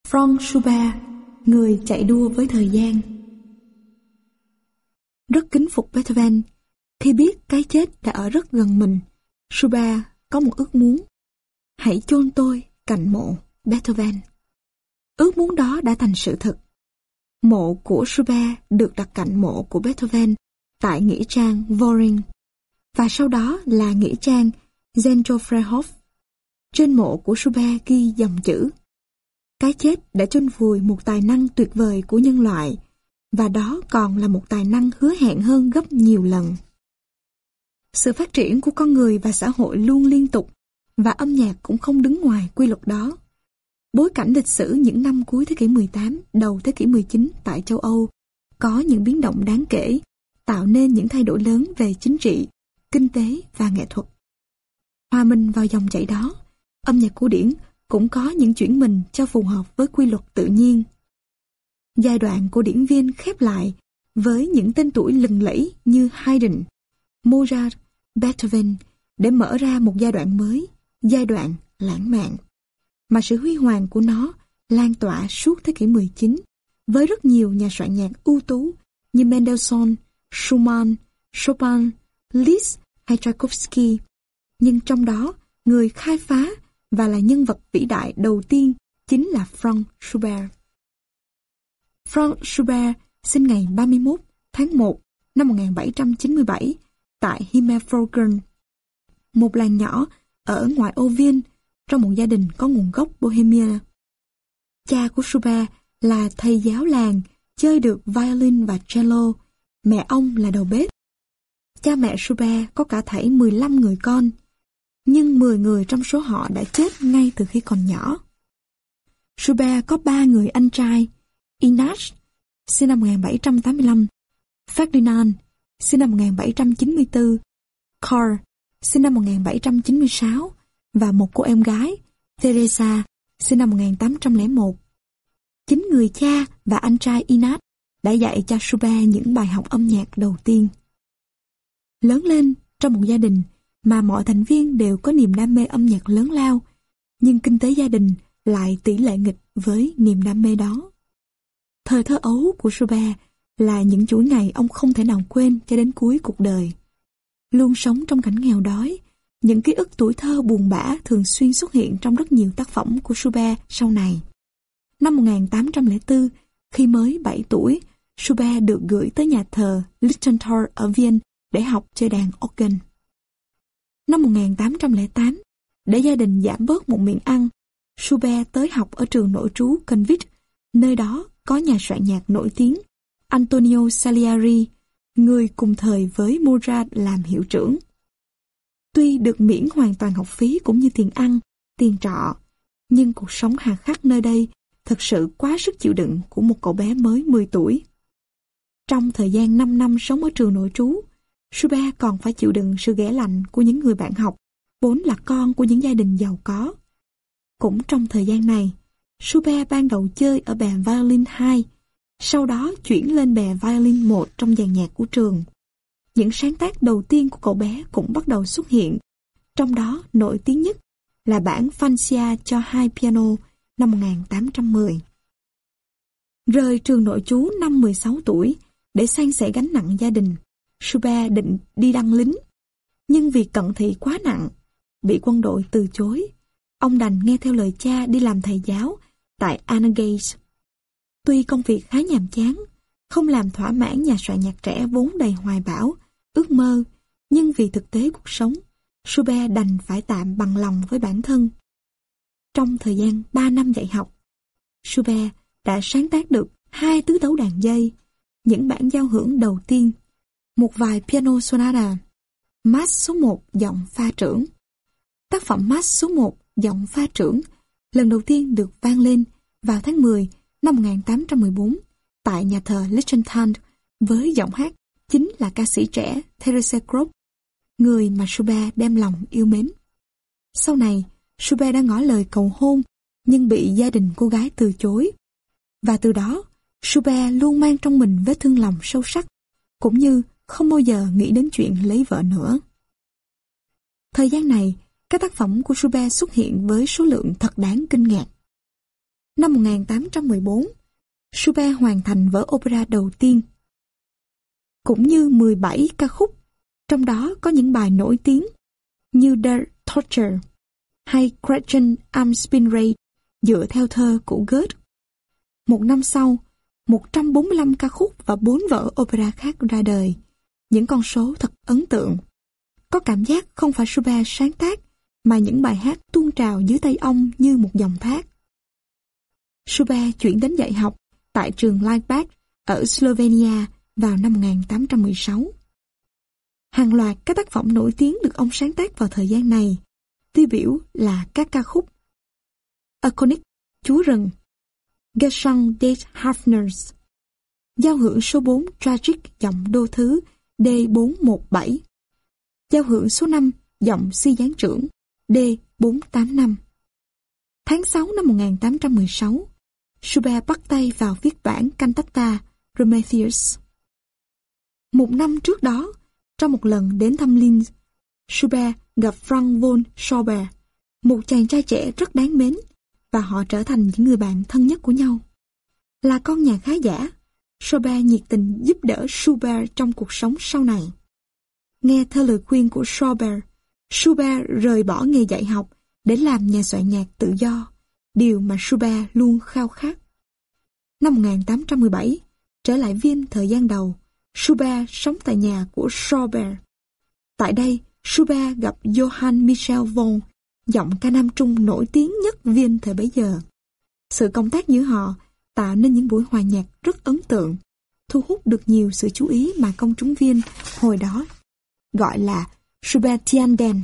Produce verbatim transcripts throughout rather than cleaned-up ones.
Franz Schubert, người chạy đua với thời gian. Rất kính phục Beethoven. Khi biết cái chết đã ở rất gần mình, Schubert có một ước muốn: hãy chôn tôi cạnh mộ Beethoven. Ước muốn đó đã thành sự thật. Mộ của Schubert được đặt cạnh mộ của Beethoven tại nghĩa trang Wohring, và sau đó là nghĩa trang Zentrofreihof. Trên mộ của Schubert ghi dòng chữ: cái chết đã chôn vùi một tài năng tuyệt vời của nhân loại, và đó còn là một tài năng hứa hẹn hơn gấp nhiều lần. Sự phát triển của con người và xã hội luôn liên tục, và âm nhạc cũng không đứng ngoài quy luật đó. Bối cảnh lịch sử những năm cuối thế kỷ mười tám, đầu thế kỷ mười chín tại châu Âu có những biến động đáng kể, tạo nên những thay đổi lớn về chính trị, kinh tế và nghệ thuật. Hòa mình vào dòng chảy đó, âm nhạc cổ điển cũng có những chuyển mình cho phù hợp với quy luật tự nhiên. Giai đoạn cổ điển viên khép lại với những tên tuổi lừng lẫy như Haydn, Mozart, Beethoven để mở ra một giai đoạn mới, giai đoạn lãng mạn, mà sự huy hoàng của nó lan tỏa suốt thế kỷ mười chín với rất nhiều nhà soạn nhạc ưu tú như Mendelssohn, Schumann, Chopin, Liszt hay Tchaikovsky. Nhưng trong đó, người khai phá và là nhân vật vĩ đại đầu tiên chính là Franz Schubert. Franz Schubert sinh ngày ba mươi mốt tháng một năm một nghìn bảy trăm chín mươi bảy tại Himmelpforten, một làng nhỏ ở ngoại ô Viên, trong một gia đình có nguồn gốc Bohemia. Cha của Schubert là thầy giáo làng, chơi được violin và cello. Mẹ ông là đầu bếp. Cha mẹ Schubert có cả thảy mười lăm người con, nhưng mười người trong số họ đã chết ngay từ khi còn nhỏ. Schubert có ba người anh trai: Ignaz, sinh năm một nghìn bảy trăm tám mươi lăm, Ferdinand, sinh năm một nghìn bảy trăm chín mươi tư, Karl, sinh năm một nghìn bảy trăm chín mươi sáu, và một cô em gái, Teresa, sinh năm một nghìn tám trăm lẻ một. Chính người cha và anh trai Ignaz đã dạy cho Schubert những bài học âm nhạc đầu tiên. Lớn lên trong một gia đình mà mọi thành viên đều có niềm đam mê âm nhạc lớn lao, nhưng kinh tế gia đình lại tỷ lệ nghịch với niềm đam mê đó. Thời thơ ấu của Schubert là những chuỗi ngày ông không thể nào quên cho đến cuối cuộc đời. Luôn sống trong cảnh nghèo đói, những ký ức tuổi thơ buồn bã thường xuyên xuất hiện trong rất nhiều tác phẩm của Schubert sau này. Năm một nghìn tám trăm lẻ bốn, khi mới bảy tuổi, Schubert được gửi tới nhà thờ Lichtenthal ở Viên để học chơi đàn organ. Năm một nghìn tám trăm lẻ tám, để gia đình giảm bớt một miệng ăn, Schubert tới học ở trường nội trú Convict, nơi đó có nhà soạn nhạc nổi tiếng Antonio Salieri, người cùng thời với Mozart làm hiệu trưởng. Tuy được miễn hoàn toàn học phí cũng như tiền ăn, tiền trọ, nhưng cuộc sống hà khắc nơi đây thật sự quá sức chịu đựng của một cậu bé mới mười tuổi. Trong thời gian năm năm sống ở trường nội trú, Schubert còn phải chịu đựng sự ghẻ lạnh của những người bạn học, vốn là con của những gia đình giàu có. Cũng trong thời gian này, Schubert ban đầu chơi ở bè violin hai, sau đó chuyển lên bè violin một trong dàn nhạc của trường. Những sáng tác đầu tiên của cậu bé cũng bắt đầu xuất hiện, trong đó nổi tiếng nhất là bản Fantasia cho hai piano năm một nghìn tám trăm mười. Rời trường nội trú năm mười sáu tuổi để san sẻ gánh nặng gia đình, Schubert định đi đăng lính, nhưng vì cận thị quá nặng, bị quân đội từ chối. Ông đành nghe theo lời cha đi làm thầy giáo tại Annegate. Tuy công việc khá nhàm chán, không làm thỏa mãn nhà soạn nhạc trẻ vốn đầy hoài bão, ước mơ, nhưng vì thực tế cuộc sống, Schubert đành phải tạm bằng lòng với bản thân. Trong thời gian ba năm dạy học, Schubert đã sáng tác được hai tứ tấu đàn dây, những bản giao hưởng đầu tiên, một vài piano sonata, Mass số một giọng pha trưởng. Tác phẩm Mass số một giọng pha trưởng lần đầu tiên được vang lên vào tháng mười năm một nghìn tám trăm mười bốn tại nhà thờ Lichtenthal với giọng hát chính là ca sĩ trẻ Therese Kropp, người mà Schubert đem lòng yêu mến. Sau này, Schubert đã ngỏ lời cầu hôn nhưng bị gia đình cô gái từ chối. Và từ đó, Schubert luôn mang trong mình vết thương lòng sâu sắc, cũng như không bao giờ nghĩ đến chuyện lấy vợ nữa. Thời gian này, các tác phẩm của Schubert xuất hiện với số lượng thật đáng kinh ngạc. Năm một nghìn tám trăm mười bốn, Schubert hoàn thành vở opera đầu tiên, cũng như mười bảy ca khúc, trong đó có những bài nổi tiếng như Der Torture hay Gretchen am Spinnrad dựa theo thơ của Goethe. Một năm sau, một trăm bốn mươi lăm ca khúc và bốn vở opera khác ra đời. Những con số thật ấn tượng. Có cảm giác không phải Schubert sáng tác, mà những bài hát tuôn trào dưới tay ông như một dòng thác. Schubert chuyển đến dạy học tại trường Leibach ở Slovenia vào năm một nghìn tám trăm mười sáu. Hàng loạt các tác phẩm nổi tiếng được ông sáng tác vào thời gian này, tiêu biểu là các ca khúc Erlkönig, Chúa Rừng, Gesang des Hafners, giao hưởng số bốn Tragic giọng đô thứ D bốn một bảy, giao hưởng số năm giọng si gián trưởng D bốn tám năm. Tháng sáu năm một nghìn tám trăm mười sáu, Schubert bắt tay vào viết bản cantata Prometheus. Một năm trước đó, trong một lần đến thăm Linz, Schubert gặp Franz von Schubert, một chàng trai trẻ rất đáng mến, và họ trở thành những người bạn thân nhất của nhau. Là con nhà khá giả, Schubert nhiệt tình giúp đỡ Schubert trong cuộc sống sau này. Nghe theo lời khuyên của Schubert, Schubert rời bỏ nghề dạy học để làm nhà soạn nhạc tự do, điều mà Schubert luôn khao khát. Năm một nghìn tám trăm mười bảy, trở lại Viên thời gian đầu, Schubert sống tại nhà của Schubert. Tại đây, Schubert gặp Johann Michael von, giọng ca nam trung nổi tiếng nhất Viên thời bấy giờ. Sự công tác giữa họ tạo nên những buổi hòa nhạc rất ấn tượng, thu hút được nhiều sự chú ý mà công chúng Viên hồi đó gọi là Schubertianden.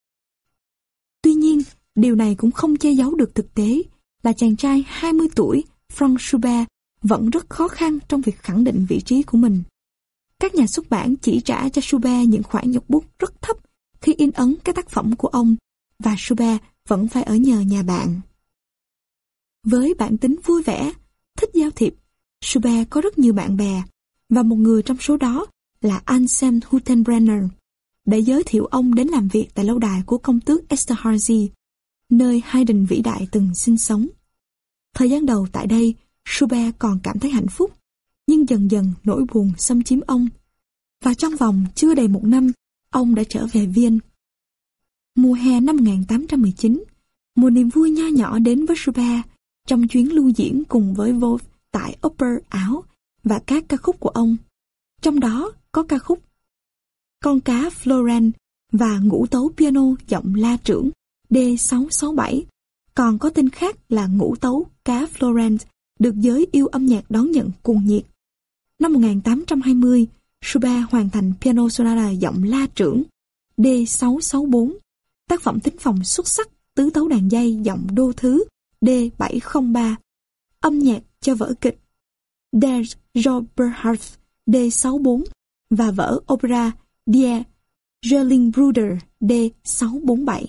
Tuy nhiên, điều này cũng không che giấu được thực tế là chàng trai hai mươi tuổi Franz Schubert vẫn rất khó khăn trong việc khẳng định vị trí của mình. Các nhà xuất bản chỉ trả cho Schubert những khoản nhục bút rất thấp khi in ấn các tác phẩm của ông, và Schubert vẫn phải ở nhờ nhà bạn. Với bản tính vui vẻ, thích giao thiệp, Schubert có rất nhiều bạn bè, và một người trong số đó là Anselm Hüttenbrenner, để giới thiệu ông đến làm việc tại lâu đài của công tước Esterházy, nơi Haydn vĩ đại từng sinh sống. Thời gian đầu tại đây, Schubert còn cảm thấy hạnh phúc, nhưng dần dần nỗi buồn xâm chiếm ông, và trong vòng chưa đầy một năm, ông đã trở về Viên. Mùa hè năm một nghìn tám trăm mười chín, một niềm vui nho nhỏ đến với Schubert trong chuyến lưu diễn cùng với Wolf tại Oper Áo và các ca khúc của ông. Trong đó có ca khúc Con cá Florence và ngũ tấu piano giọng la trưởng D sáu sáu bảy, còn có tên khác là ngũ tấu cá Florence, được giới yêu âm nhạc đón nhận cuồng nhiệt. Năm một nghìn tám trăm hai mươi, Schubert hoàn thành piano sonata giọng la trưởng D sáu sáu bốn, tác phẩm thính phòng xuất sắc tứ tấu đàn dây giọng đô thứ D bảy không ba, âm nhạc cho vở kịch Der Zauberhals D sáu bốn và vở opera Die Gerlingbruder D sáu bốn bảy.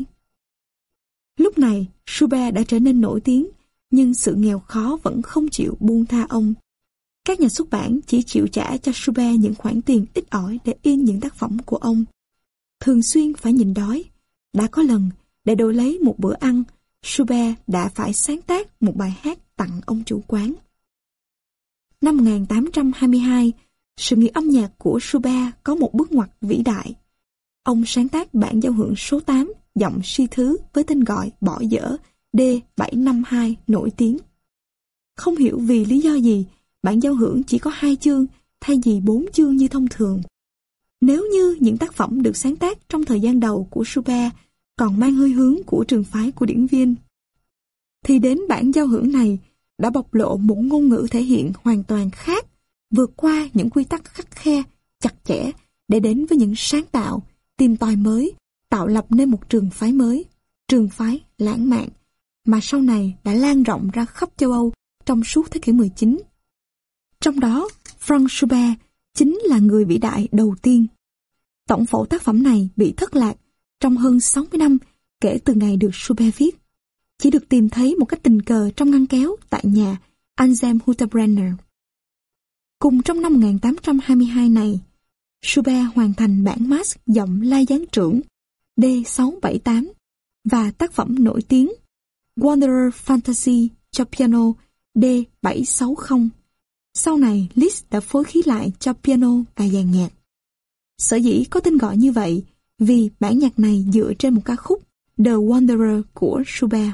Lúc này, Schubert đã trở nên nổi tiếng, nhưng sự nghèo khó vẫn không chịu buông tha ông. Các nhà xuất bản chỉ chịu trả cho Schubert những khoản tiền ít ỏi để in những tác phẩm của ông. Thường xuyên phải nhịn đói. Đã có lần, để đổi lấy một bữa ăn, Schubert đã phải sáng tác một bài hát tặng ông chủ quán. Năm một nghìn tám trăm hai mươi hai, sự nghiệp âm nhạc của Schubert có một bước ngoặt vĩ đại. Ông sáng tác bản giao hưởng số tám giọng si thứ với tên gọi bỏ dở D bảy năm hai nổi tiếng. Không hiểu vì lý do gì, bản giao hưởng chỉ có hai chương thay vì bốn chương như thông thường. Nếu như những tác phẩm được sáng tác trong thời gian đầu của Schubert còn mang hơi hướng của trường phái của điển viên, thì đến bản giao hưởng này đã bộc lộ một ngôn ngữ thể hiện hoàn toàn khác, vượt qua những quy tắc khắt khe, chặt chẽ để đến với những sáng tạo, tìm tòi mới, tạo lập nên một trường phái mới, trường phái lãng mạn, mà sau này đã lan rộng ra khắp châu Âu trong suốt thế kỷ mười chín. Trong đó, Franz Schubert chính là người vĩ đại đầu tiên. Tổng phổ tác phẩm này bị thất lạc trong hơn sáu mươi năm kể từ ngày được Schubert viết, chỉ được tìm thấy một cách tình cờ trong ngăn kéo tại nhà Anselm Hüttenbrenner. Cùng trong năm một nghìn tám trăm hai mươi hai này, Schubert hoàn thành bản Mass giọng la gián trưởng D sáu bảy tám và tác phẩm nổi tiếng Wanderer Fantasy cho piano D bảy sáu không. Sau này, Liszt đã phối khí lại cho piano và dàn nhạc. Sở dĩ có tên gọi như vậy vì bản nhạc này dựa trên một ca khúc The Wanderer của Schubert.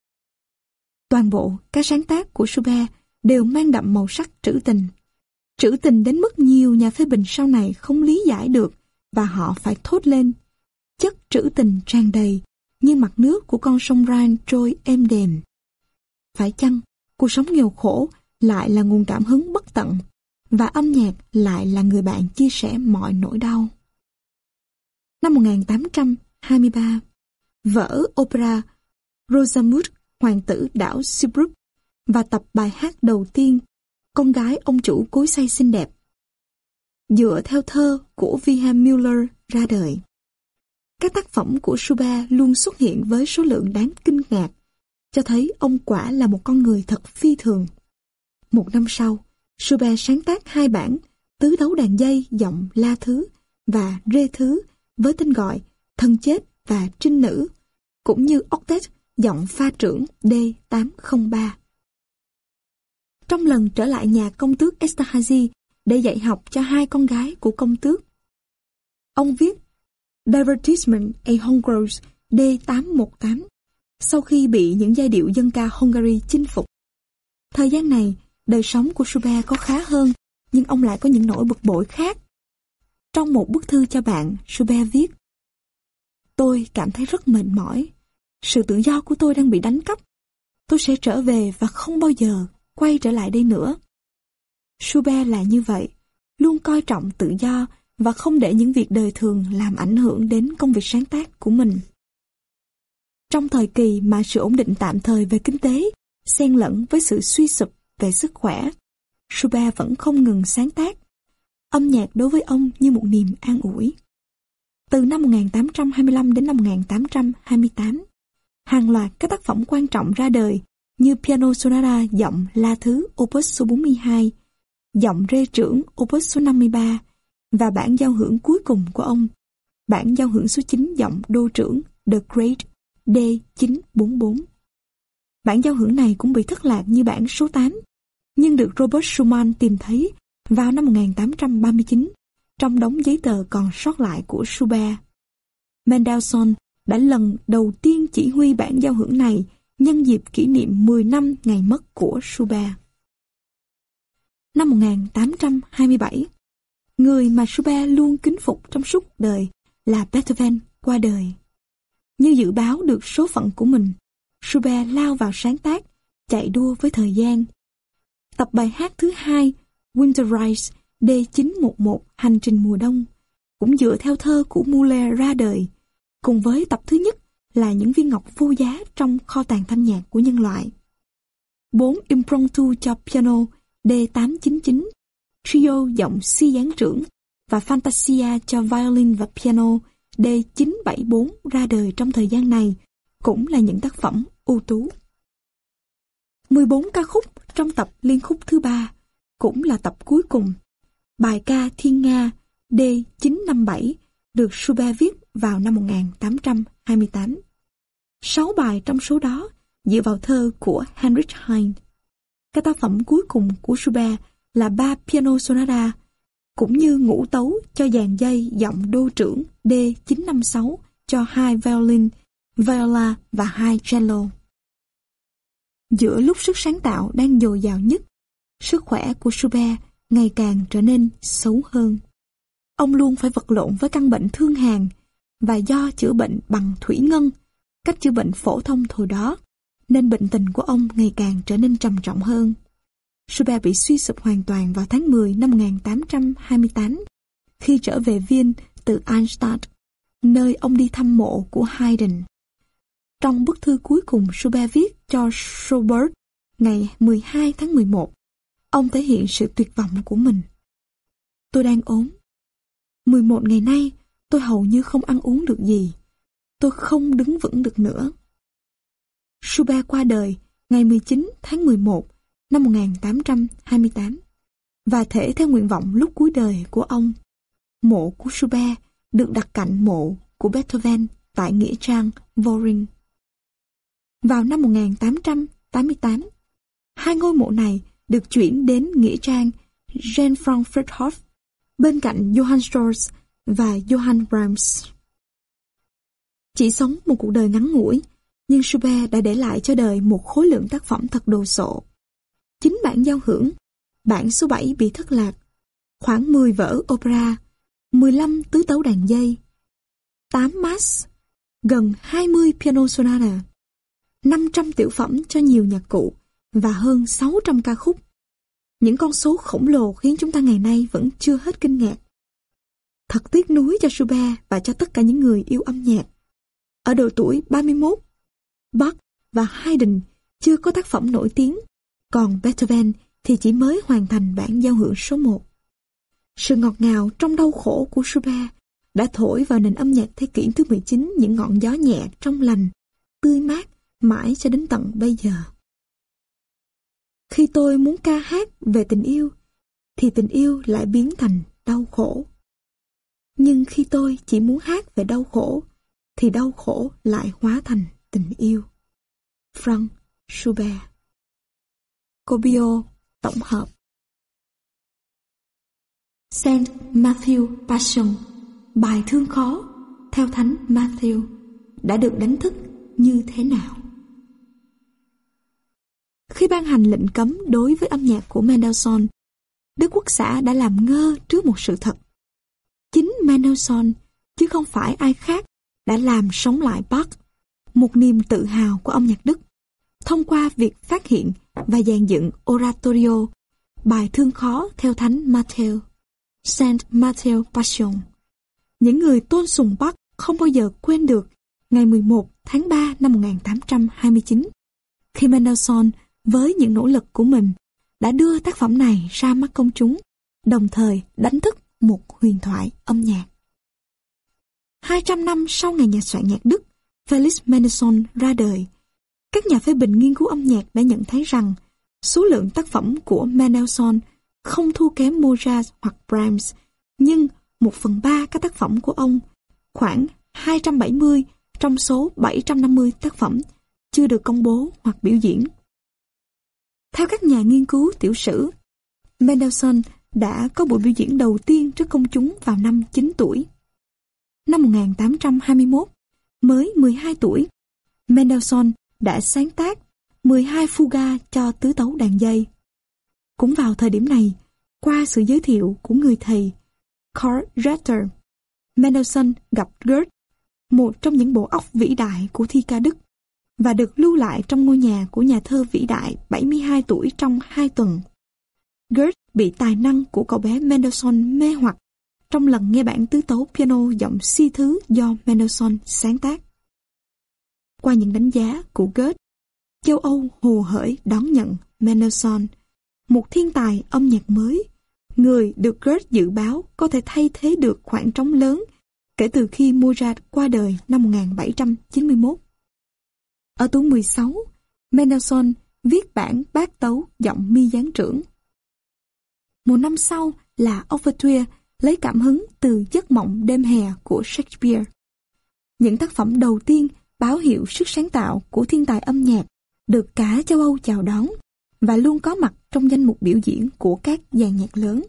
Toàn bộ các sáng tác của Schubert đều mang đậm màu sắc trữ tình. Trữ tình đến mức nhiều nhà phê bình sau này không lý giải được và họ phải thốt lên. Chất trữ tình tràn đầy như mặt nước của con sông Rhine trôi êm đềm. Phải chăng cuộc sống nghèo khổ lại là nguồn cảm hứng bất tận và âm nhạc lại là người bạn chia sẻ mọi nỗi đau? Năm một nghìn tám trăm hai mươi ba, vở opera Rosamunde, hoàng tử đảo Seabrooke và tập bài hát đầu tiên Con gái ông chủ cối xay xinh đẹp, dựa theo thơ của Wilhelm Müller ra đời. Các tác phẩm của Schubert luôn xuất hiện với số lượng đáng kinh ngạc, cho thấy ông quả là một con người thật phi thường. Một năm sau, Schubert sáng tác hai bản tứ đấu đàn dây giọng la thứ và rê thứ với tên gọi Thân chết và Trinh nữ, cũng như octet giọng pha trưởng D tám không ba. Trong lần trở lại nhà công tước Esterhazy để dạy học cho hai con gái của công tước, ông viết Divertissement et Hongros D tám một tám sau khi bị những giai điệu dân ca Hungary chinh phục. Thời gian này, đời sống của Schubert có khá hơn, nhưng ông lại có những nỗi bực bội khác. Trong một bức thư cho bạn, Schubert viết: Tôi cảm thấy rất mệt mỏi. Sự tự do của tôi đang bị đánh cắp. Tôi sẽ trở về và không bao giờ quay trở lại đây nữa. Schubert là như vậy, luôn coi trọng tự do và không để những việc đời thường làm ảnh hưởng đến công việc sáng tác của mình. Trong thời kỳ mà sự ổn định tạm thời về kinh tế xen lẫn với sự suy sụp về sức khỏe, Schubert vẫn không ngừng sáng tác. Âm nhạc đối với ông như một niềm an ủi. Từ năm một nghìn tám trăm hai mươi lăm đến năm một nghìn tám trăm hai mươi tám, hàng loạt các tác phẩm quan trọng ra đời như Piano Sonata giọng La thứ Opus số bốn mươi hai, giọng rê trưởng Opus số năm mươi ba và bản giao hưởng cuối cùng của ông, bản giao hưởng số chín giọng đô trưởng The Great D chín bốn bốn. Bản giao hưởng này cũng bị thất lạc như bản số tám, nhưng được Robert Schumann tìm thấy vào năm một nghìn tám trăm ba mươi chín trong đống giấy tờ còn sót lại của Schubert. Mendelssohn đã lần đầu tiên chỉ huy bản giao hưởng này nhân dịp kỷ niệm mười năm ngày mất của Schubert. Năm một nghìn tám trăm hai mươi bảy, người mà Schubert luôn kính phục trong suốt đời là Beethoven qua đời. Như dự báo được số phận của mình, Schubert lao vào sáng tác, chạy đua với thời gian. Tập bài hát thứ hai, Winterreise D chín một một, Hành trình mùa đông, cũng dựa theo thơ của Müller ra đời, cùng với tập thứ nhất là những viên ngọc vô giá trong kho tàng thanh nhạc của nhân loại. Bốn impromptu cho piano D tám chín chín, trio giọng si gián trưởng và Fantasia cho violin và piano D chín bảy bốn ra đời trong thời gian này, cũng là những tác phẩm ưu tú. mười bốn ca khúc trong tập liên khúc thứ ba, cũng là tập cuối cùng. Bài ca Thiên Nga D chín năm bảy được Schubert viết vào năm một nghìn tám trăm hai mươi tám. Sáu bài trong số đó dựa vào thơ của Heinrich Heine. Các tác phẩm cuối cùng của Schubert là ba piano sonata, cũng như ngũ tấu cho dàn dây giọng đô trưởng D chín năm sáu cho hai violin, viola và hai cello. Giữa lúc sức sáng tạo đang dồi dào nhất, sức khỏe của Schubert ngày càng trở nên xấu hơn. Ông luôn phải vật lộn với căn bệnh thương hàn, và do chữa bệnh bằng thủy ngân, cách chữa bệnh phổ thông thời đó, nên bệnh tình của ông ngày càng trở nên trầm trọng hơn. Schubert bị suy sụp hoàn toàn vào tháng mười năm một nghìn tám trăm hai mươi tám, khi trở về Viên từ Arnstadt, nơi ông đi thăm mộ của Haydn. Trong bức thư cuối cùng Schubert viết cho Schubert ngày mười hai tháng mười một, ông thể hiện sự tuyệt vọng của mình. Tôi đang ốm. mười một ngày nay, tôi hầu như không ăn uống được gì. Tôi không đứng vững được nữa. Schubert qua đời ngày mười chín tháng mười một năm một nghìn tám trăm hai mươi tám, và thể theo nguyện vọng lúc cuối đời của ông. Mộ của Schubert được đặt cạnh mộ của Beethoven tại nghĩa trang Wohring. Vào năm một nghìn tám trăm tám mươi tám, Hai ngôi mộ này được chuyển đến nghĩa trang Jean Frank Friedhof bên cạnh Johann Strauss và Johann Brahms. Chỉ sống một cuộc đời ngắn ngủi, nhưng Schubert đã để lại cho đời một khối lượng tác phẩm thật đồ sộ. Chín bản giao hưởng, bản số bảy bị thất lạc, khoảng mười vở opera, mười lăm tứ tấu đàn dây, tám mass, gần hai mươi piano sonata, năm trăm tiểu phẩm cho nhiều nhạc cụ và hơn sáu trăm ca khúc. Những con số khổng lồ khiến chúng ta ngày nay vẫn chưa hết kinh ngạc. Thật tiếc nuối cho Schubert và cho tất cả những người yêu âm nhạc. Ở độ tuổi ba mươi mốt, Bach và Haydn chưa có tác phẩm nổi tiếng, còn Beethoven thì chỉ mới hoàn thành bản giao hưởng số một. Sự ngọt ngào trong đau khổ của Schubert đã thổi vào nền âm nhạc thế kỷ thứ mười chín những ngọn gió nhẹ trong lành, tươi mát mãi cho đến tận bây giờ. Khi tôi muốn ca hát về tình yêu, thì tình yêu lại biến thành đau khổ. Nhưng khi tôi chỉ muốn hát về đau khổ, thì đau khổ lại hóa thành tình yêu. Franz Schubert. Copio tổng hợp. Saint Matthew Passion, bài thương khó theo Thánh Matthew, đã được đánh thức như thế nào? Khi ban hành lệnh cấm đối với âm nhạc của Mendelssohn, Đức Quốc xã đã làm ngơ trước một sự thật. Chính Mendelssohn, chứ không phải ai khác, đã làm sống lại Bach, một niềm tự hào của âm nhạc Đức, thông qua việc phát hiện và dàn dựng Oratorio, bài thương khó theo Thánh Matthew, Saint Matthew Passion. Những người tôn sùng Bach không bao giờ quên được ngày mười một tháng ba năm một nghìn tám trăm hai mươi chín, khi Mendelssohn với những nỗ lực của mình đã đưa tác phẩm này ra mắt công chúng, đồng thời đánh thức một huyền thoại âm nhạc. hai trăm năm sau ngày nhà soạn nhạc Đức Felix Mendelssohn ra đời, các nhà phê bình nghiên cứu âm nhạc đã nhận thấy rằng số lượng tác phẩm của Mendelssohn không thua kém Mozart hoặc Brahms, nhưng một phần ba các tác phẩm của ông, khoảng hai trăm bảy mươi trong số bảy trăm năm mươi tác phẩm, chưa được công bố hoặc biểu diễn. Theo các nhà nghiên cứu tiểu sử, Mendelssohn đã có buổi biểu diễn đầu tiên trước công chúng vào năm chín tuổi. Năm một nghìn tám trăm hai mươi mốt, mới mười hai tuổi, Mendelssohn đã sáng tác mười hai fuga cho tứ tấu đàn dây. Cũng vào thời điểm này, qua sự giới thiệu của người thầy Karl Ritter, Mendelssohn gặp Goethe, một trong những bộ óc vĩ đại của thi ca Đức, và được lưu lại trong ngôi nhà của nhà thơ vĩ đại bảy mươi hai tuổi trong hai tuần. Goethe bị tài năng của cậu bé Mendelssohn mê hoặc trong lần nghe bản tứ tấu piano giọng si thứ do Mendelssohn sáng tác. Qua những đánh giá của Goethe, châu Âu hồ hởi đón nhận Mendelssohn, một thiên tài âm nhạc mới, người được Goethe dự báo có thể thay thế được khoảng trống lớn kể từ khi Mozart qua đời năm một nghìn bảy trăm chín mươi mốt. Ở tuổi mười sáu, Mendelssohn viết bản bát tấu giọng mi gián trưởng. Một năm sau là Overture lấy cảm hứng từ Giấc mộng đêm hè của Shakespeare. Những tác phẩm đầu tiên báo hiệu sức sáng tạo của thiên tài âm nhạc được cả châu Âu chào đón và luôn có mặt trong danh mục biểu diễn của các dàn nhạc lớn.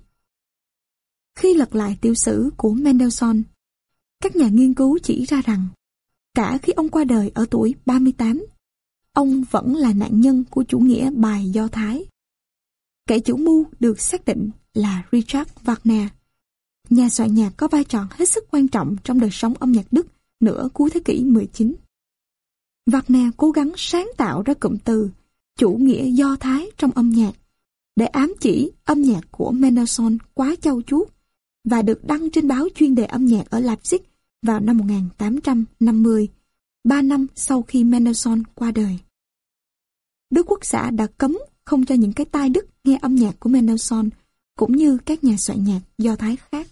Khi lật lại tiểu sử của Mendelssohn, các nhà nghiên cứu chỉ ra rằng cả khi ông qua đời ở tuổi ba mươi tám, ông vẫn là nạn nhân của chủ nghĩa bài Do Thái. Kẻ chủ mưu được xác định là Richard Wagner, nhà soạn nhạc có vai trò hết sức quan trọng trong đời sống âm nhạc Đức nửa cuối thế kỷ mười chín. Wagner cố gắng sáng tạo ra cụm từ chủ nghĩa Do Thái trong âm nhạc để ám chỉ âm nhạc của Mendelssohn quá châu chuốt, và được đăng trên báo chuyên đề âm nhạc ở Leipzig vào năm một nghìn tám trăm năm mươi, ba năm sau khi Mendelssohn qua đời. Đức Quốc xã đã cấm không cho những cái tai Đức nghe âm nhạc của Mendelssohn, cũng như các nhà soạn nhạc Do Thái khác.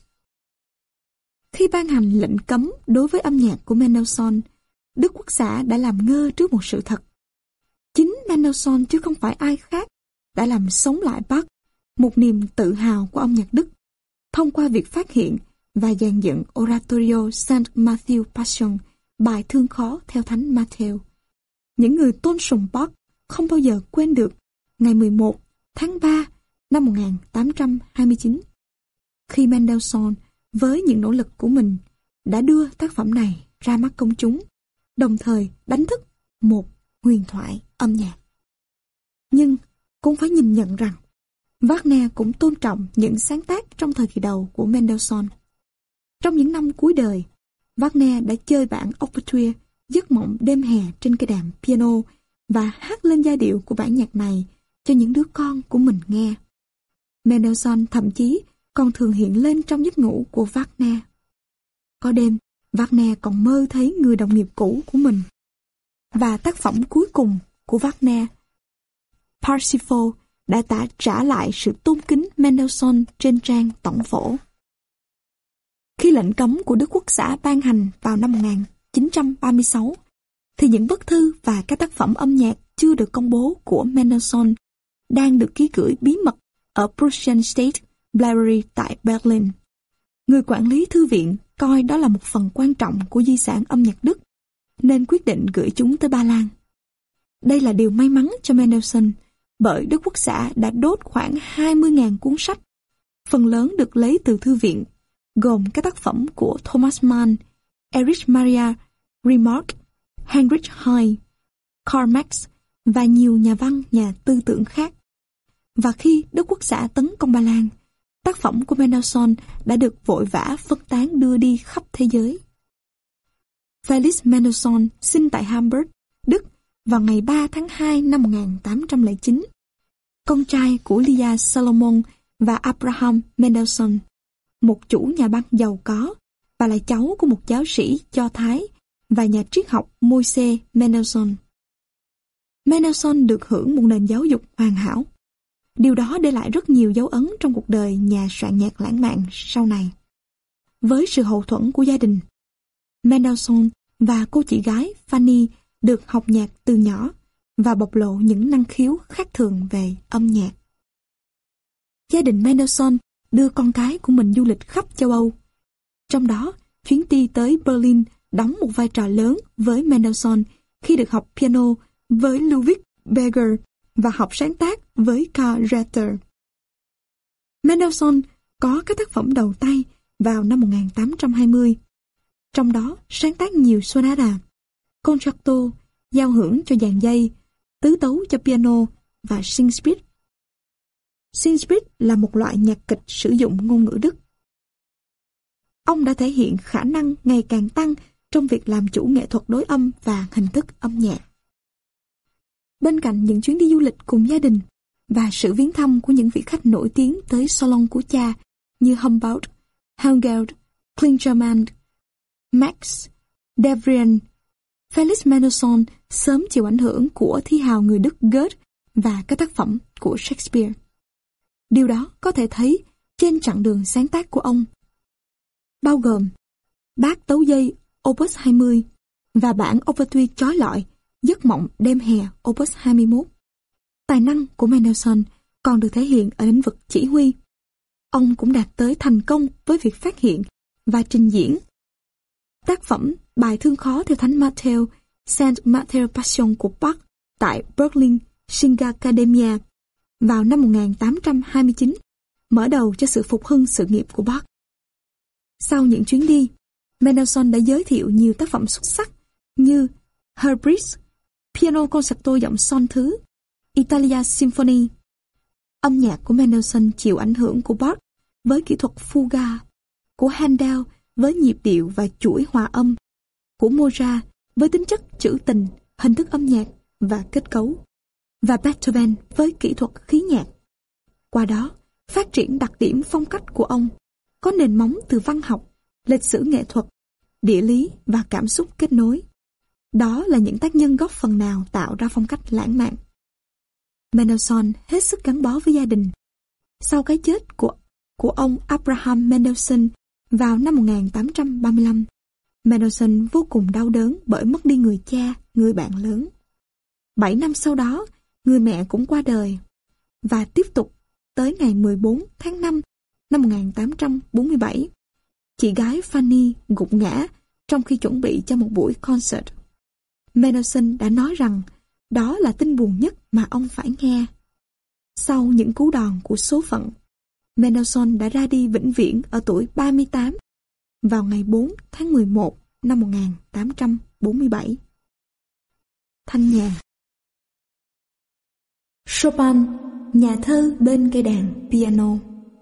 Khi ban hành lệnh cấm đối với âm nhạc của Mendelssohn, Đức Quốc xã đã làm ngơ trước một sự thật. Chính Mendelssohn chứ không phải ai khác đã làm sống lại Bach, một niềm tự hào của âm nhạc Đức, thông qua việc phát hiện và dàn dựng Oratorio Saint Matthew Passion, bài thương khó theo Thánh Matthew. Những người tôn sùng Bach không bao giờ quên được ngày mười một tháng ba năm một nghìn tám trăm hai mươi chín, khi Mendelssohn với những nỗ lực của mình đã đưa tác phẩm này ra mắt công chúng, đồng thời đánh thức một huyền thoại âm nhạc. Nhưng cũng phải nhìn nhận rằng Wagner cũng tôn trọng những sáng tác trong thời kỳ đầu của Mendelssohn. Trong những năm cuối đời, Wagner đã chơi bản Overture Giấc mộng đêm hè trên cây đàn piano và hát lên giai điệu của bản nhạc này cho những đứa con của mình nghe. Mendelssohn thậm chí còn thường hiện lên trong giấc ngủ của Wagner. Có đêm, Wagner còn mơ thấy người đồng nghiệp cũ của mình. Và tác phẩm cuối cùng của Wagner, Parsifal, đã tả trả lại sự tôn kính Mendelssohn trên trang tổng phổ. Khi lệnh cấm của Đức Quốc xã ban hành vào năm một nghìn chín trăm ba mươi sáu, thì những bức thư và các tác phẩm âm nhạc chưa được công bố của Mendelssohn đang được ký gửi bí mật ở Prussian State Library tại Berlin. Người quản lý thư viện coi đó là một phần quan trọng của di sản âm nhạc Đức, nên quyết định gửi chúng tới Ba Lan. Đây là điều may mắn cho Mendelssohn, bởi Đức Quốc xã đã đốt khoảng hai mươi nghìn cuốn sách, phần lớn được lấy từ thư viện, gồm các tác phẩm của Thomas Mann, Erich Maria Remarque, Heinrich Heine, Karl Marx và nhiều nhà văn, nhà tư tưởng khác. Và khi Đức Quốc xã tấn công Ba Lan, tác phẩm của Mendelssohn đã được vội vã phân tán đưa đi khắp thế giới. Felix Mendelssohn sinh tại Hamburg, Đức vào ngày ba tháng hai năm một nghìn tám trăm lẻ chín, con trai của Lia Salomon và Abraham Mendelssohn, một chủ nhà băng giàu có, và là cháu của một giáo sĩ Do Thái và nhà triết học Moise Mendelssohn. Mendelssohn được hưởng một nền giáo dục hoàn hảo. Điều đó để lại rất nhiều dấu ấn trong cuộc đời nhà soạn nhạc lãng mạn sau này. Với sự hậu thuẫn của gia đình, Mendelssohn và cô chị gái Fanny được học nhạc từ nhỏ và bộc lộ những năng khiếu khác thường về âm nhạc. Gia đình Mendelssohn đưa con cái của mình du lịch khắp châu Âu. Trong đó, chuyến đi tới Berlin đóng một vai trò lớn với Mendelssohn khi được học piano với Ludwig Berger và học sáng tác với Karl Ritter. Mendelssohn có các tác phẩm đầu tay vào năm một nghìn tám trăm hai mươi, trong đó sáng tác nhiều sonata, concerto, giao hưởng cho dàn dây, tứ tấu cho piano và Singspiel. Singspiel là một loại nhạc kịch sử dụng ngôn ngữ Đức. Ông đã thể hiện khả năng ngày càng tăng trong việc làm chủ nghệ thuật đối âm và hình thức âm nhạc. Bên cạnh những chuyến đi du lịch cùng gia đình và sự viếng thăm của những vị khách nổi tiếng tới salon của cha như Humboldt, Helmgeld, Klingerman, Max, Devrient, Felix Mendelssohn sớm chịu ảnh hưởng của thi hào người Đức Goethe và các tác phẩm của Shakespeare. Điều đó có thể thấy trên chặng đường sáng tác của ông, bao gồm Bát tấu dây Opus hai mươi và bản Overture chói lọi Giấc mộng đêm hè Opus hai mươi mốt. Tài năng của Mendelssohn còn được thể hiện ở lĩnh vực chỉ huy. Ông cũng đạt tới thành công với việc phát hiện và trình diễn tác phẩm Bài thương khó theo Thánh Matthew, Saint Matthew Passion của Bach tại Berlin Singakademia vào năm một nghìn tám trăm hai mươi chín, mở đầu cho sự phục hưng sự nghiệp của Bach. Sau những chuyến đi, Mendelssohn đã giới thiệu nhiều tác phẩm xuất sắc như Herbst, piano concerto giọng son thứ, Italia Symphony. Âm nhạc của Mendelssohn chịu ảnh hưởng của Bach với kỹ thuật fuga, của Handel với nhịp điệu và chuỗi hòa âm, của Mozart với tính chất trữ tình, hình thức âm nhạc và kết cấu, và Beethoven với kỹ thuật khí nhạc. Qua đó, phát triển đặc điểm phong cách của ông, có nền móng từ văn học, lịch sử nghệ thuật, địa lý và cảm xúc kết nối. Đó là những tác nhân góp phần nào tạo ra phong cách lãng mạn. Mendelssohn hết sức gắn bó với gia đình. Sau cái chết của, của ông Abraham Mendelssohn vào năm một nghìn tám trăm ba mươi lăm, Mendelssohn vô cùng đau đớn bởi mất đi người cha, người bạn lớn. Bảy năm sau đó, người mẹ cũng qua đời. Và tiếp tục tới ngày mười bốn tháng năm năm một nghìn tám trăm bốn mươi bảy, chị gái Fanny gục ngã trong khi chuẩn bị cho một buổi concert. Mendelssohn đã nói rằng đó là tin buồn nhất mà ông phải nghe. Sau những cú đòn của số phận, Mendelssohn đã ra đi vĩnh viễn ở tuổi ba mươi tám vào ngày bốn tháng mười một năm một nghìn tám trăm bốn mươi bảy. Thanh nhàn. Chopin, nhà thơ bên cây đàn piano.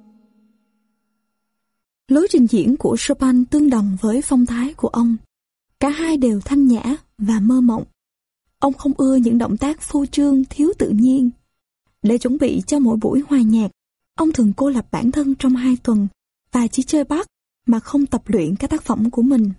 Lối trình diễn của Chopin tương đồng với phong thái của ông. Cả hai đều thanh nhã và mơ mộng. Ông không ưa những động tác phô trương thiếu tự nhiên. Để chuẩn bị cho mỗi buổi hòa nhạc, ông thường cô lập bản thân trong hai tuần và chỉ chơi Bach mà không tập luyện các tác phẩm của mình.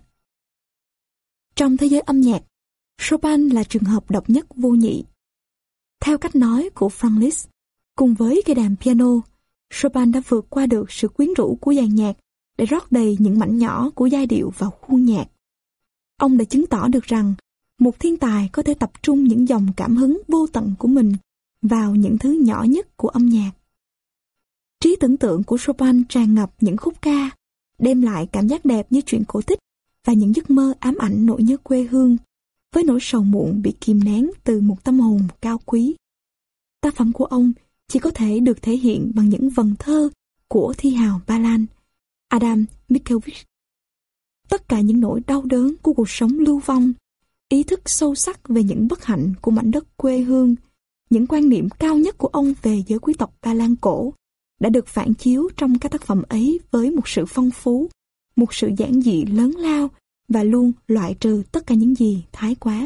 Trong thế giới âm nhạc, Chopin là trường hợp độc nhất vô nhị. Theo cách nói của Franz Liszt, cùng với cây đàn piano, Chopin đã vượt qua được sự quyến rũ của dàn nhạc để rót đầy những mảnh nhỏ của giai điệu vào khuôn nhạc. Ông đã chứng tỏ được rằng một thiên tài có thể tập trung những dòng cảm hứng vô tận của mình vào những thứ nhỏ nhất của âm nhạc. Trí tưởng tượng của Chopin tràn ngập những khúc ca, đem lại cảm giác đẹp như chuyện cổ tích và những giấc mơ ám ảnh nỗi nhớ quê hương, với nỗi sầu muộn bị kìm nén từ một tâm hồn cao quý. Tác phẩm của ông chỉ có thể được thể hiện bằng những vần thơ của thi hào Ba Lan, Adam Mickiewicz. Tất cả những nỗi đau đớn của cuộc sống lưu vong, ý thức sâu sắc về những bất hạnh của mảnh đất quê hương, những quan niệm cao nhất của ông về giới quý tộc Ba Lan cổ đã được phản chiếu trong các tác phẩm ấy với một sự phong phú, một sự giản dị lớn lao và luôn loại trừ tất cả những gì thái quá.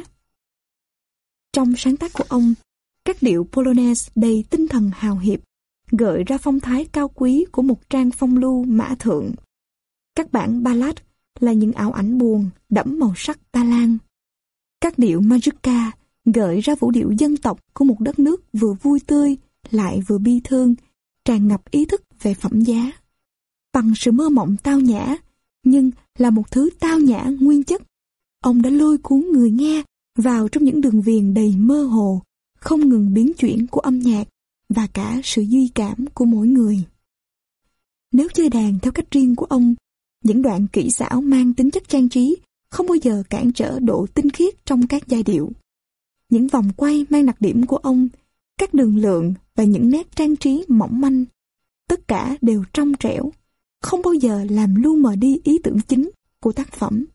Trong sáng tác của ông, các điệu Polonaise đầy tinh thần hào hiệp gợi ra phong thái cao quý của một trang phong lưu mã thượng. Các bản ballad là những ảo ảnh buồn đẫm màu sắc Ba Lan. Các điệu Mazurka gợi ra vũ điệu dân tộc của một đất nước vừa vui tươi lại vừa bi thương, tràn ngập ý thức về phẩm giá. Bằng sự mơ mộng tao nhã, nhưng là một thứ tao nhã nguyên chất, ông đã lôi cuốn người nghe vào trong những đường viền đầy mơ hồ, không ngừng biến chuyển của âm nhạc và cả sự duy cảm của mỗi người. Nếu chơi đàn theo cách riêng của ông, những đoạn kỹ xảo mang tính chất trang trí không bao giờ cản trở độ tinh khiết trong các giai điệu. Những vòng quay mang đặc điểm của ông, các đường lượng và những nét trang trí mỏng manh, tất cả đều trong trẻo, không bao giờ làm lu mờ đi ý tưởng chính của tác phẩm.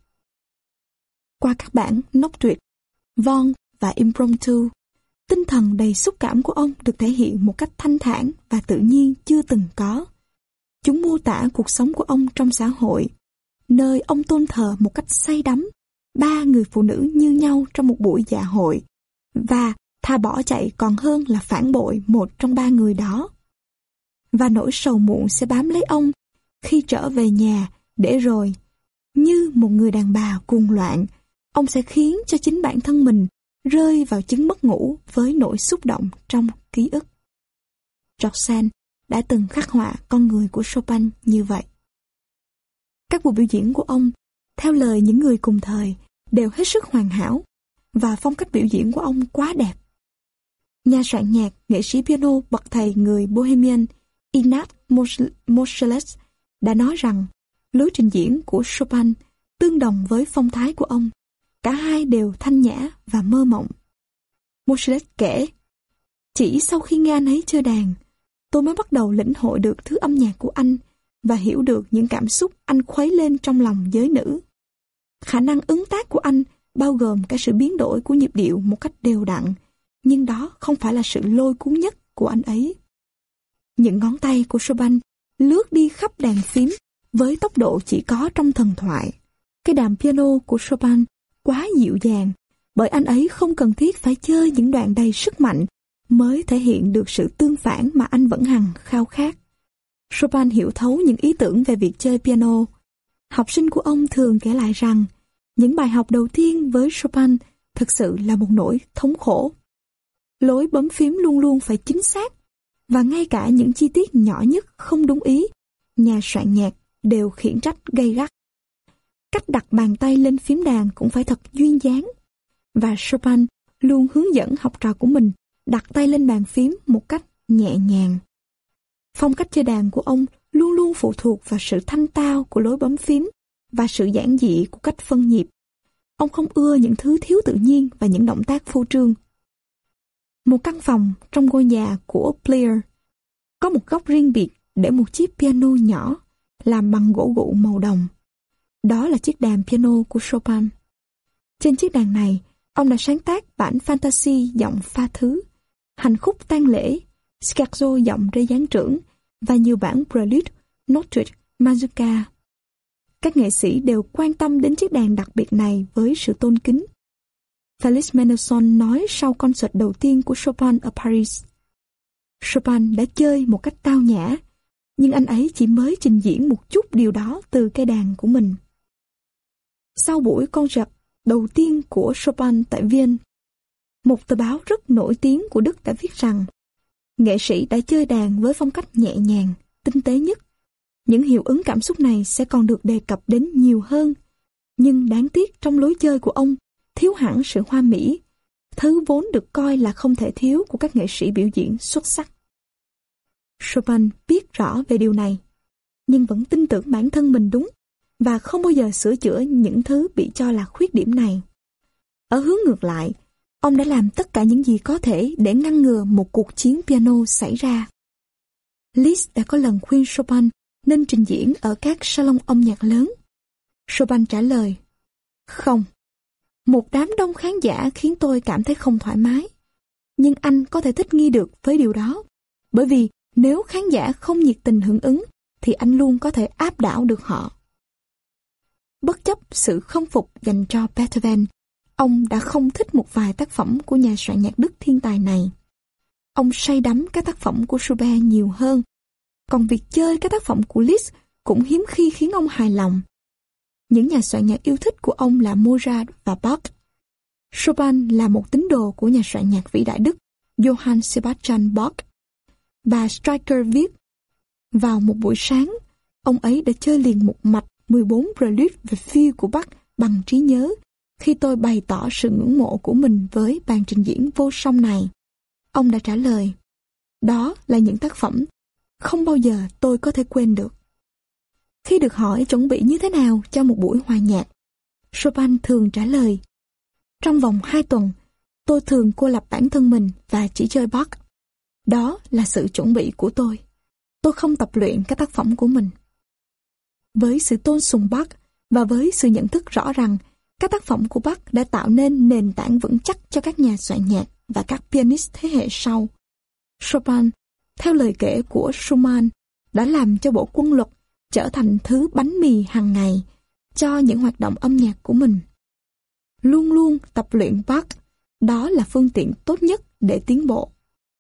Qua các bản Nocturne, Von và Impromptu, tinh thần đầy xúc cảm của ông được thể hiện một cách thanh thản và tự nhiên chưa từng có. Chúng mô tả cuộc sống của ông trong xã hội, nơi ông tôn thờ một cách say đắm ba người phụ nữ như nhau trong một buổi dạ hội, và thà bỏ chạy còn hơn là phản bội một trong ba người đó. Và nỗi sầu muộn sẽ bám lấy ông khi trở về nhà, để rồi, như một người đàn bà cuồng loạn, ông sẽ khiến cho chính bản thân mình rơi vào chứng mất ngủ với nỗi xúc động trong ký ức. George Sand đã từng khắc họa con người của Chopin như vậy. Các buổi biểu diễn của ông, theo lời những người cùng thời, đều hết sức hoàn hảo, và phong cách biểu diễn của ông quá đẹp. Nhà soạn nhạc, nghệ sĩ piano bậc thầy người Bohemian Ignaz Moscheles đã nói rằng lối trình diễn của Chopin tương đồng với phong thái của ông. Cả hai đều thanh nhã và mơ mộng. Moscheles kể, chỉ sau khi nghe anh ấy chơi đàn, tôi mới bắt đầu lĩnh hội được thứ âm nhạc của anh và hiểu được những cảm xúc anh khuấy lên trong lòng giới nữ. Khả năng ứng tác của anh bao gồm cả sự biến đổi của nhịp điệu một cách đều đặn, nhưng đó không phải là sự lôi cuốn nhất của anh ấy. Những ngón tay của Chopin lướt đi khắp đàn phím với tốc độ chỉ có trong thần thoại. Cái đàn piano của Chopin quá dịu dàng, bởi anh ấy không cần thiết phải chơi những đoạn đầy sức mạnh mới thể hiện được sự tương phản mà anh vẫn hằng khao khát. Chopin hiểu thấu những ý tưởng về việc chơi piano. Học sinh của ông thường kể lại rằng những bài học đầu tiên với Chopin thực sự là một nỗi thống khổ. Lối bấm phím luôn luôn phải chính xác, và ngay cả những chi tiết nhỏ nhất không đúng ý, nhà soạn nhạc đều khiển trách gay gắt. Cách đặt bàn tay lên phím đàn cũng phải thật duyên dáng, và Chopin luôn hướng dẫn học trò của mình đặt tay lên bàn phím một cách nhẹ nhàng. Phong cách chơi đàn của ông luôn luôn phụ thuộc vào sự thanh tao của lối bấm phím và sự giản dị của cách phân nhịp. Ông không ưa những thứ thiếu tự nhiên và những động tác phô trương. Một căn phòng trong ngôi nhà của Blair có một góc riêng biệt để một chiếc piano nhỏ làm bằng gỗ gụ màu đồng. Đó là chiếc đàn piano của Chopin. Trên chiếc đàn này, ông đã sáng tác bản fantasy giọng pha thứ, hành khúc tang lễ, scherzo giọng rê giáng trưởng và nhiều bản prelude, nocturne, mazurka. Các nghệ sĩ đều quan tâm đến chiếc đàn đặc biệt này với sự tôn kính. Felix Mendelssohn nói sau concert đầu tiên của Chopin ở Paris: Chopin đã chơi một cách tao nhã, nhưng anh ấy chỉ mới trình diễn một chút điều đó từ cây đàn của mình. Sau buổi concert đầu tiên của Chopin tại Vienne, một tờ báo rất nổi tiếng của Đức đã viết rằng nghệ sĩ đã chơi đàn với phong cách nhẹ nhàng, tinh tế nhất. Những hiệu ứng cảm xúc này sẽ còn được đề cập đến nhiều hơn, nhưng đáng tiếc trong lối chơi của ông thiếu hẳn sự hoa mỹ, thứ vốn được coi là không thể thiếu của các nghệ sĩ biểu diễn xuất sắc. Chopin biết rõ về điều này, nhưng vẫn tin tưởng bản thân mình đúng và không bao giờ sửa chữa những thứ bị cho là khuyết điểm này. Ở hướng ngược lại, ông đã làm tất cả những gì có thể để ngăn ngừa một cuộc chiến piano xảy ra. Liszt đã có lần khuyên Chopin nên trình diễn ở các salon âm nhạc lớn. Chopin trả lời: Không, một đám đông khán giả khiến tôi cảm thấy không thoải mái. Nhưng anh có thể thích nghi được với điều đó, bởi vì nếu khán giả không nhiệt tình hưởng ứng, thì anh luôn có thể áp đảo được họ. Bất chấp sự không phục dành cho Beethoven, ông đã không thích một vài tác phẩm của nhà soạn nhạc Đức thiên tài này. Ông say đắm các tác phẩm của Schubert nhiều hơn, còn việc chơi các tác phẩm của Liszt cũng hiếm khi khiến ông hài lòng. Những nhà soạn nhạc yêu thích của ông là Mozart và Bach. Chopin là một tín đồ của nhà soạn nhạc vĩ đại Đức Johann Sebastian Bach. Bà Streicher viết: Vào một buổi sáng, ông ấy đã chơi liền một mạch mười bốn prelude về Fugue của Bach bằng trí nhớ khi tôi bày tỏ sự ngưỡng mộ của mình với bàn trình diễn vô song này. Ông đã trả lời: Đó là những tác phẩm không bao giờ tôi có thể quên được. Khi được hỏi chuẩn bị như thế nào cho một buổi hòa nhạc, Chopin thường trả lời: Trong vòng hai tuần, tôi thường cô lập bản thân mình và chỉ chơi Bach. Đó là sự chuẩn bị của tôi. Tôi không tập luyện các tác phẩm của mình. Với sự tôn sùng Bach và với sự nhận thức rõ rằng các tác phẩm của Bach đã tạo nên nền tảng vững chắc cho các nhà soạn nhạc và các pianist thế hệ sau, Chopin, theo lời kể của Schumann, đã làm cho bộ quân luật trở thành thứ bánh mì hàng ngày cho những hoạt động âm nhạc của mình. Luôn luôn tập luyện Bach, đó là phương tiện tốt nhất để tiến bộ.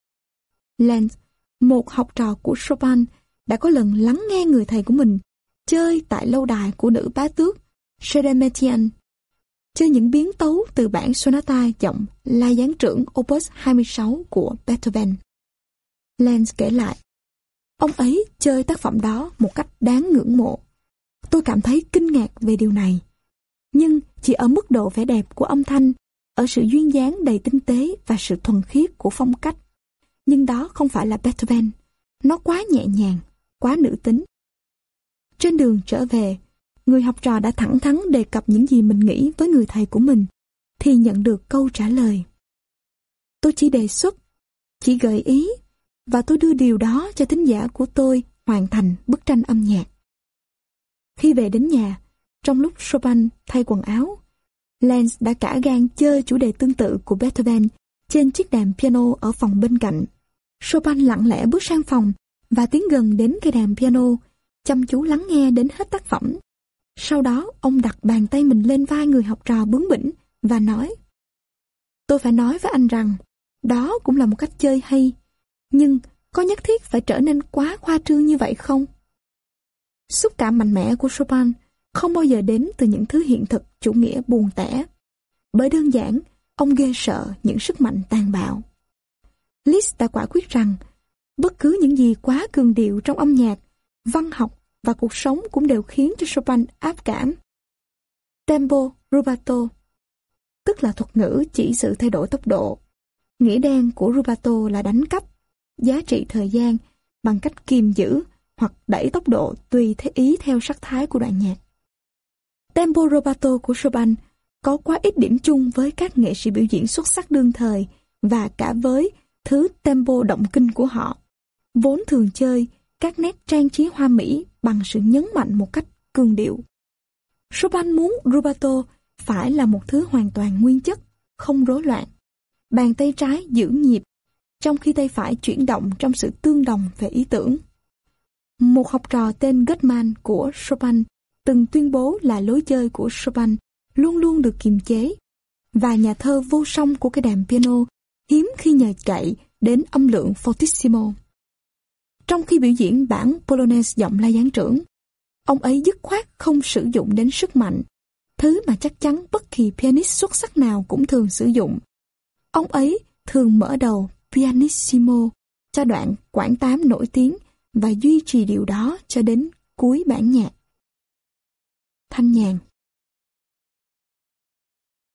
Lenz, một học trò của Chopin, đã có lần lắng nghe người thầy của mình chơi tại lâu đài của nữ bá tước Sheremetyen, chơi những biến tấu từ bản sonata giọng La giáng trưởng Opus hai mươi sáu của Beethoven. Lenz kể lại: Ông ấy chơi tác phẩm đó một cách đáng ngưỡng mộ. Tôi cảm thấy kinh ngạc về điều này. Nhưng chỉ ở mức độ vẻ đẹp của âm thanh, ở sự duyên dáng đầy tinh tế và sự thuần khiết của phong cách. Nhưng đó không phải là Beethoven. Nó quá nhẹ nhàng, quá nữ tính. Trên đường trở về, người học trò đã thẳng thắn đề cập những gì mình nghĩ với người thầy của mình, thì nhận được câu trả lời: Tôi chỉ đề xuất, chỉ gợi ý, và tôi đưa điều đó cho thính giả của tôi hoàn thành bức tranh âm nhạc. Khi về đến nhà, trong lúc Chopin thay quần áo, Lenz đã cả gan chơi chủ đề tương tự của Beethoven trên chiếc đàn piano ở phòng bên cạnh. Chopin lặng lẽ bước sang phòng và tiến gần đến cây đàn piano, chăm chú lắng nghe đến hết tác phẩm. Sau đó, ông đặt bàn tay mình lên vai người học trò bướng bỉnh và nói: Tôi phải nói với anh rằng, đó cũng là một cách chơi hay, nhưng có nhất thiết phải trở nên quá khoa trương như vậy không? Xúc cảm mạnh mẽ của Chopin không bao giờ đến từ những thứ hiện thực chủ nghĩa buồn tẻ, bởi đơn giản, ông ghê sợ những sức mạnh tàn bạo. Liszt đã quả quyết rằng, bất cứ những gì quá cường điệu trong âm nhạc, văn học và cuộc sống cũng đều khiến cho Chopin áp cảm. Tempo rubato, tức là thuật ngữ chỉ sự thay đổi tốc độ. Nghĩa đen của rubato là đánh cắp giá trị thời gian bằng cách kiềm giữ hoặc đẩy tốc độ tùy theo ý theo sắc thái của đoạn nhạc. Tempo rubato của Chopin có quá ít điểm chung với các nghệ sĩ biểu diễn xuất sắc đương thời và cả với thứ tempo động kinh của họ, vốn thường chơi các nét trang trí hoa mỹ bằng sự nhấn mạnh một cách cường điệu. Chopin muốn rubato phải là một thứ hoàn toàn nguyên chất, không rối loạn. Bàn tay trái giữ nhịp, trong khi tay phải chuyển động trong sự tương đồng về ý tưởng. Một học trò tên Gottman của Chopin từng tuyên bố là lối chơi của Chopin luôn luôn được kiềm chế, và nhà thơ vô song của cái đàn piano hiếm khi nhờ cậy đến âm lượng fortissimo. Trong khi biểu diễn bản Polonaise giọng la gián trưởng, ông ấy dứt khoát không sử dụng đến sức mạnh, thứ mà chắc chắn bất kỳ pianist xuất sắc nào cũng thường sử dụng. Ông ấy thường mở đầu pianissimo cho đoạn quãng tám nổi tiếng và duy trì điều đó cho đến cuối bản nhạc. Thanh nhàn.